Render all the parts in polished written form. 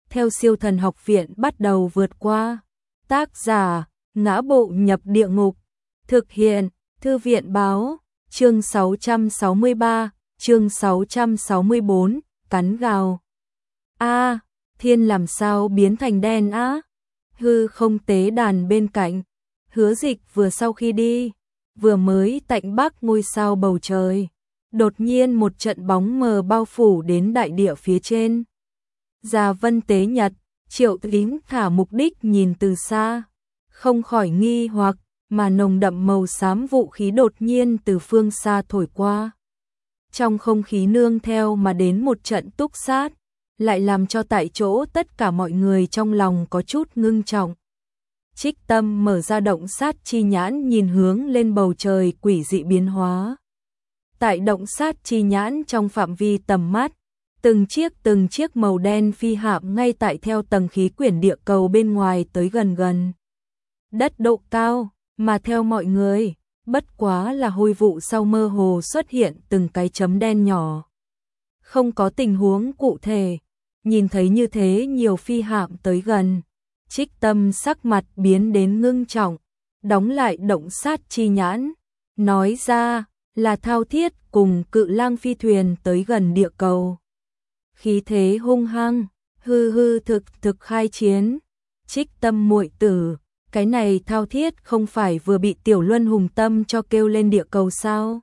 theo Siêu Thần Học Viện bắt đầu vượt qua. Tác giả: Ngã Bộ Nhập Địa Ngục. Thực hiện: Thư viện báo. Chương 663, chương 664, cắn gào. A, thiên làm sao biến thành đen á? Hư không tế đàn bên cạnh, Hứa Dịch vừa sau khi đi, vừa mới tạnh bắc ngôi sao bầu trời. Đột nhiên một trận bóng mờ bao phủ đến đại địa phía trên. Già Vân Tế Nhật, Triệu Tín thả mục đích nhìn từ xa, không khỏi nghi hoặc, mà nồng đậm màu xám vũ khí đột nhiên từ phương xa thổi qua. Trong không khí nương theo mà đến một trận túc sát, lại làm cho tại chỗ tất cả mọi người trong lòng có chút ngưng trọng. Trích Tâm mở ra động sát chi nhãn nhìn hướng lên bầu trời quỷ dị biến hóa. Tại động sát chi nhãn trong phạm vi tầm mắt, từng chiếc màu đen phi hạm ngay tại theo tầng khí quyển địa cầu bên ngoài tới gần đất độ cao, mà theo mọi người, bất quá là hôi vụ sau mơ hồ xuất hiện từng cái chấm đen nhỏ. Không có tình huống cụ thể, nhìn thấy như thế nhiều phi hạm tới gần, Trích Tâm sắc mặt biến đến ngưng trọng, đóng lại động sát chi nhãn, nói ra là Thao Thiết cùng Cự Lang phi thuyền tới gần địa cầu. Khí thế hung hăng, hư thực khai chiến. Trích Tâm muội tử, cái này Thao Thiết không phải vừa bị Tiểu Luân Hùng Tâm cho kêu lên địa cầu sao?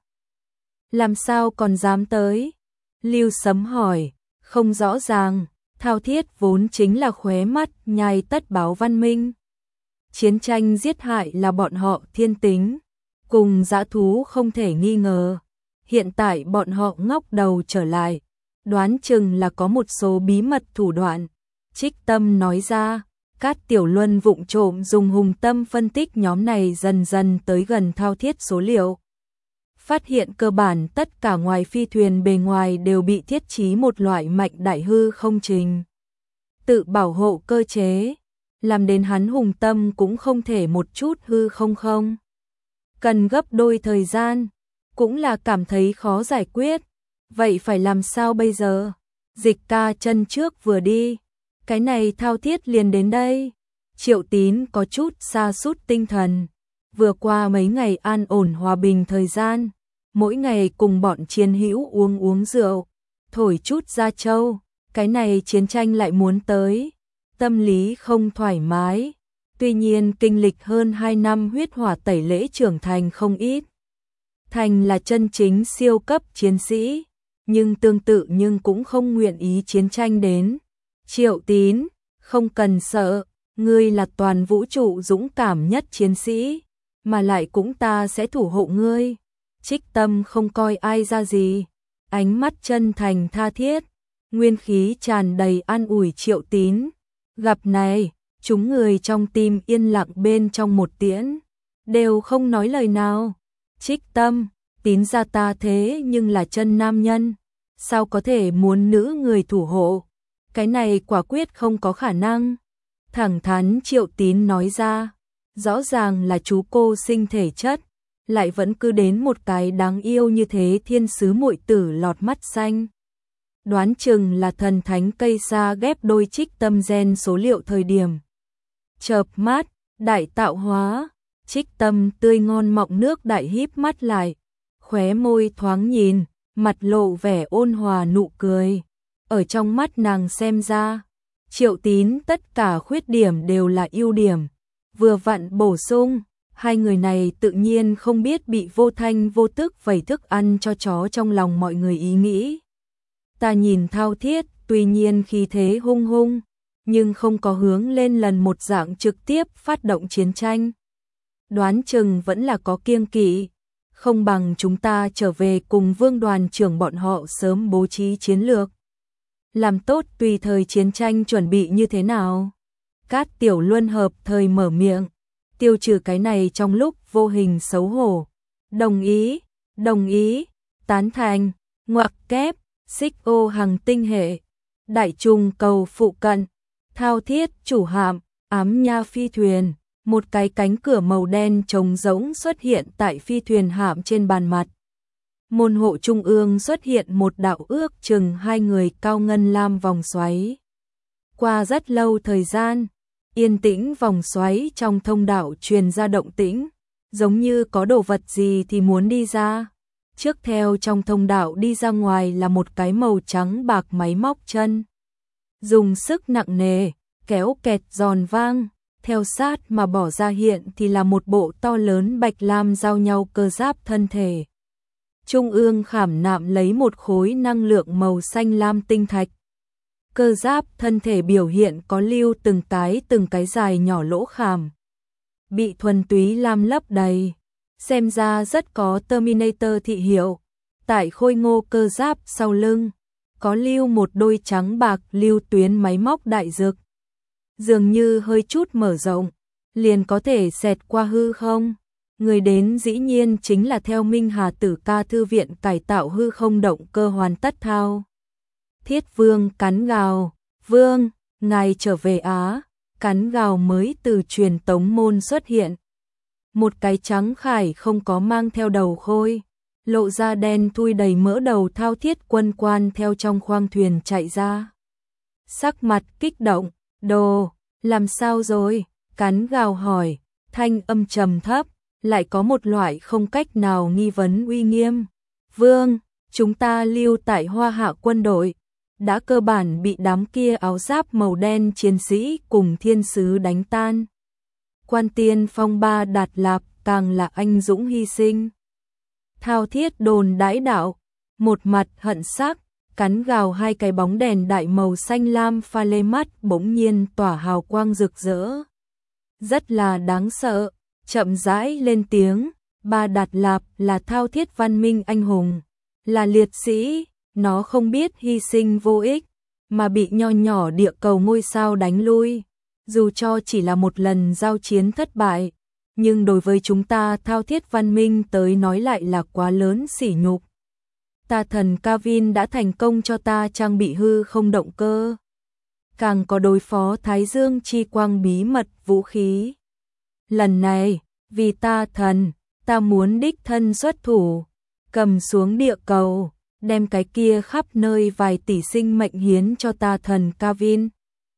Làm sao còn dám tới? Lưu Sấm hỏi, không rõ ràng, Thao Thiết vốn chính là khóe mắt nhai tất báo văn minh. Chiến tranh giết hại là bọn họ thiên tính, cùng dã thú không thể nghi ngờ. Hiện tại bọn họ ngóc đầu trở lại, đoán chừng là có một số bí mật thủ đoạn. Trích Tâm nói ra, Cát Tiểu Luân vụng trộm dùng Hùng Tâm phân tích nhóm này dần dần tới gần Thao Thiết số liệu. Phát hiện cơ bản tất cả ngoài phi thuyền bề ngoài đều bị thiết trí một loại mạnh đại hư không trình tự bảo hộ cơ chế, làm đến hắn Hùng Tâm cũng không thể một chút hư không. Cần gấp đôi thời gian, cũng là cảm thấy khó giải quyết. Vậy phải làm sao bây giờ? Dịch ca chân trước vừa đi, cái này Thao Thiết liền đến đây. Triệu Tín có chút sa sút tinh thần, vừa qua mấy ngày an ổn hòa bình thời gian, mỗi ngày cùng bọn chiến hữu uống rượu, thổi chút ra châu, cái này chiến tranh lại muốn tới, tâm lý không thoải mái. Tuy nhiên kinh lịch hơn 2 năm huyết hỏa tẩy lễ trưởng thành không ít, thành là chân chính siêu cấp chiến sĩ, nhưng tương tự nhưng cũng không nguyện ý chiến tranh đến. Triệu Tín, không cần sợ, ngươi là toàn vũ trụ dũng cảm nhất chiến sĩ, mà lại cũng ta sẽ thủ hộ ngươi. Trích Tâm không coi ai ra gì, ánh mắt chân thành tha thiết, nguyên khí tràn đầy an ủi Triệu Tín. Gặp này, chúng người trong tim yên lặng bên trong một tiễn, đều không nói lời nào. Trích Tâm, Tín gia ta thế nhưng là chân nam nhân, sao có thể muốn nữ người thủ hộ? Cái này quả quyết không có khả năng. Thẳng thắn Triệu Tín nói ra, rõ ràng là chú cô sinh thể chất, lại vẫn cứ đến một cái đáng yêu như thế thiên sứ muội tử lọt mắt xanh. Đoán chừng là thần thánh cây sa ghép đôi Trích Tâm gen số liệu thời điểm. Chợp mắt, đại tạo hóa, Trích Tâm tươi ngon mọng nước đại híp mắt lại, khóe môi thoáng nhìn, mặt lộ vẻ ôn hòa nụ cười. Ở trong mắt nàng xem ra, Triệu Tín tất cả khuyết điểm đều là ưu điểm, vừa vặn bổ sung, hai người này tự nhiên không biết bị vô thanh vô tức vẩy thức ăn cho chó trong lòng mọi người ý nghĩ. Ta nhìn Thao Thiết, tuy nhiên khí thế hung, nhưng không có hướng lên lần một dạng trực tiếp phát động chiến tranh. Đoán chừng vẫn là có kiêng kỵ, không bằng chúng ta trở về cùng Vương đoàn trưởng bọn họ sớm bố trí chiến lược. Làm tốt tùy thời chiến tranh chuẩn bị như thế nào. Cát Tiểu Luân hợp thời mở miệng, tiêu trừ cái này trong lúc vô hình xấu hổ. Đồng ý, tán thành, ngoặc kép, xích ô hàng tinh hệ, đại trùng cầu phụ cận, Thao Thiết chủ hạm, ám nha phi thuyền, một cái cánh cửa màu đen trống rỗng xuất hiện tại phi thuyền hạm trên bàn mặt. Môn hộ trung ương xuất hiện một đạo ước chừng 2 người cao ngân lam vòng xoáy. Qua rất lâu thời gian, yên tĩnh vòng xoáy trong thông đạo truyền ra động tĩnh, giống như có đồ vật gì thì muốn đi ra. Trước theo trong thông đạo đi ra ngoài là một cái màu trắng bạc máy móc chân. Dùng sức nặng nề, kéo kẹt giòn vang, theo sát mà bỏ ra hiện thì là một bộ to lớn bạch lam giao nhau cơ giáp thân thể. Trung ương khảm nạm lấy một khối năng lượng màu xanh lam tinh thạch. Cơ giáp thân thể biểu hiện có lưu từng cái dài nhỏ lỗ khảm. Bị thuần túy lam lấp đầy. Xem ra rất có Terminator thị hiệu. Tại khôi ngô cơ giáp sau lưng, có lưu một đôi trắng bạc lưu tuyến máy móc đại dược. Dường như hơi chút mở rộng, liền có thể xẹt qua hư không. Người đến dĩ nhiên chính là theo Minh Hà Tử Ca thư viện cải tạo hư không động cơ hoàn tất thao. Thiết Vương cắn gào, "Vương, ngài trở về Á." Cắn gào mới từ truyền tống môn xuất hiện. Một cái trắng khải không có mang theo đầu khôi, lộ ra đen thui đầy mỡ đầu Thao Thiết Quân quan theo trong khoang thuyền chạy ra. Sắc mặt kích động, "Đồ, làm sao rồi?" Cắn gào hỏi, thanh âm trầm thấp, lại có một loại không cách nào nghi vấn uy nghiêm. "Vương, chúng ta lưu tại Hoa Hạ quân đội, đã cơ bản bị đám kia áo giáp màu đen chiến sĩ cùng thiên sứ đánh tan. Quan tiên phong ba Đạt Lạp càng là anh dũng hy sinh." Thao Thiết đồn đãi đạo, một mặt hận sắc, cắn gào hai cái bóng đèn đại màu xanh lam pha lê mắt bỗng nhiên tỏa hào quang rực rỡ. Rất là đáng sợ, chậm rãi lên tiếng, "Ba Đạt Lạp là Thao Thiết văn minh anh hùng, là liệt sĩ, nó không biết hy sinh vô ích, mà bị nho nhỏ địa cầu ngôi sao đánh lui. Dù cho chỉ là một lần giao chiến thất bại, nhưng đối với chúng ta Thao Thiết văn minh tới nói lại là quá lớn sỉ nhục. Ta thần Kavin đã thành công cho ta trang bị hư không động cơ, càng có đối phó Thái Dương chi quang bí mật vũ khí. Lần này, vì ta thần, ta muốn đích thân xuất thủ, cầm xuống địa cầu, đem cái kia khắp nơi vài tỷ sinh mệnh hiến cho ta thần Kavin."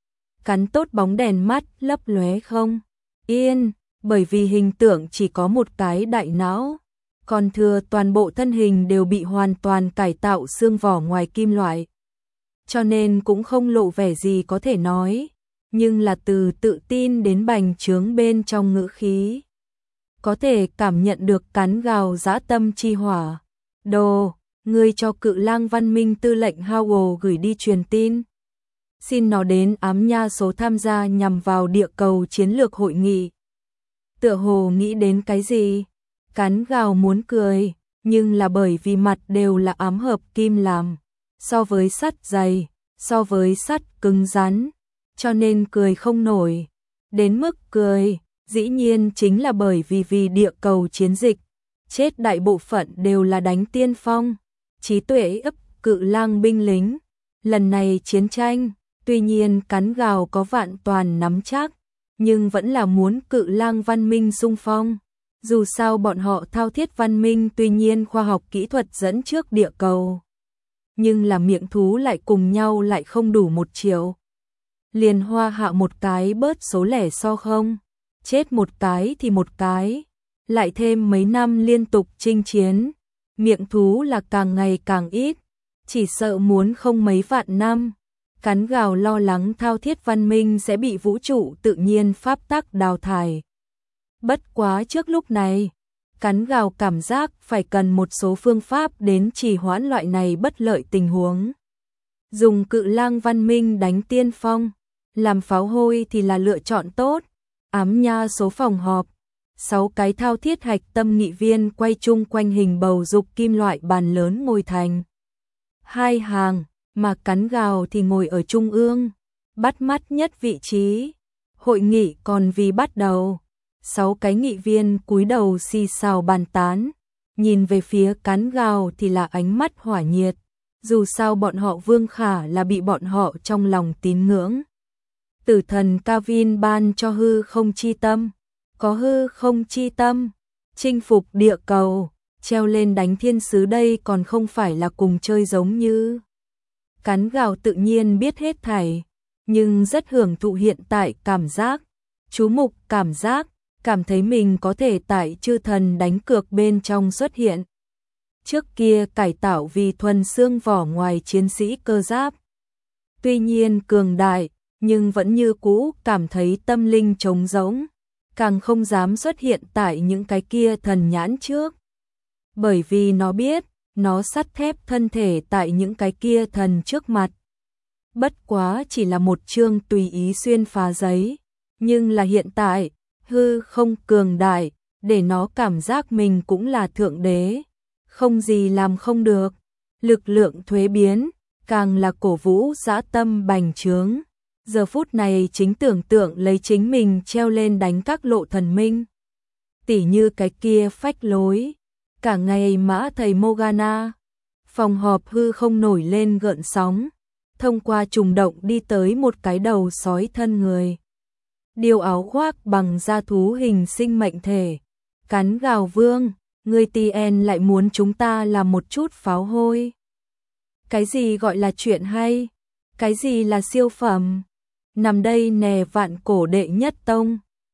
Cắn tốt bóng đèn mắt lấp lóe không yên, bởi vì hình tượng chỉ có một cái đại não, còn thừa toàn bộ thân hình đều bị hoàn toàn cải tạo xương vỏ ngoài kim loại. Cho nên cũng không lộ vẻ gì có thể nói, nhưng là từ tự tin đến bành trướng bên trong ngữ khí. Có thể cảm nhận được cắn gào dã tâm chi hỏa. "Đồ, ngươi cho Cự Lang văn minh tư lệnh Howell gửi đi truyền tin. Xin nó đến ám nha số tham gia nhằm vào địa cầu chiến lược hội nghị." Tựa hồ nghĩ đến cái gì? Cắn gào muốn cười, nhưng là bởi vì mặt đều là ám hợp kim làm. So với sắt dày, so với sắt cứng rắn, cho nên cười không nổi. Đến mức cười, dĩ nhiên chính là bởi vì địa cầu chiến dịch, chết đại bộ phận đều là đánh tiên phong, trí tuệ ấp Cự Lang binh lính. Lần này chiến tranh, tuy nhiên cắn gào có vạn toàn nắm chắc, nhưng vẫn là muốn Cự Lang văn minh xung phong. Dù sao bọn họ Thao Thiết văn minh tuy nhiên khoa học kỹ thuật dẫn trước địa cầu, nhưng là miệng thú lại cùng nhau lại không đủ 1 triệu. Liền Hoa Hạ một cái bớt số lẻ so không, chết một cái thì một cái, lại thêm mấy năm liên tục chinh chiến, miệng thú là càng ngày càng ít, chỉ sợ muốn không mấy vạn năm. Cắn gào lo lắng Thao Thiết văn minh sẽ bị vũ trụ tự nhiên pháp tắc đào thải. Bất quá trước lúc này, cắn gào cảm giác phải cần một số phương pháp đến trì hoãn loại này bất lợi tình huống. Dùng Cự Lang văn minh đánh tiên phong, làm pháo hôi thì là lựa chọn tốt. Ám nha số phòng họp, 6 cái Thao Thiết hạch tâm nghị viên quay chung quanh hình bầu dục kim loại bàn lớn ngồi thành 2 hàng, mà cắn gào thì ngồi ở trung ương, bắt mắt nhất vị trí. Hội nghị còn vì bắt đầu. 6 cái nghị viên cúi đầu xì xào bàn tán, nhìn về phía cắn gào thì là ánh mắt hỏa nhiệt. Dù sao bọn họ Vương Khả là bị bọn họ trong lòng tín ngưỡng. Tử thần Kavin ban cho hư không chi tâm, có hư không chi tâm, chinh phục địa cầu, treo lên đánh thiên sứ đây còn không phải là cùng chơi giống như. Cắn gào tự nhiên biết hết thảy, nhưng rất hưởng thụ hiện tại cảm giác. Chú mục cảm giác, cảm thấy mình có thể tại chư thần đánh cược bên trong xuất hiện. Trước kia cải tạo vì thuần xương vỏ ngoài chiến sĩ cơ giáp. Tuy nhiên cường đại, nhưng vẫn như cũ cảm thấy tâm linh trống rỗng, càng không dám xuất hiện tại những cái kia thần nhãn trước. Bởi vì nó biết, nó sắt thép thân thể tại những cái kia thần trước mặt. Bất quá chỉ là một chương tùy ý xuyên phá giấy, nhưng là hiện tại, hư không cường đại, để nó cảm giác mình cũng là thượng đế, không gì làm không được. Lực lượng thuế biến, càng là cổ vũ dã tâm bành trướng. Giờ phút này chính tưởng tượng lấy chính mình treo lên đánh các lộ thần minh. Tỉ như cái kia phách lối, cả ngày mã thầy Morgana. Phòng họp hư không nổi lên gợn sóng, thông qua trùng động đi tới một cái đầu sói thân người. Điều áo khoác bằng da thú hình sinh mệnh thể, cắn gào vương, người TN lại muốn chúng ta làm một chút pháo hôi. Cái gì gọi là chuyện hay? Cái gì là siêu phẩm? Nằm đây nè vạn cổ đệ nhất tông.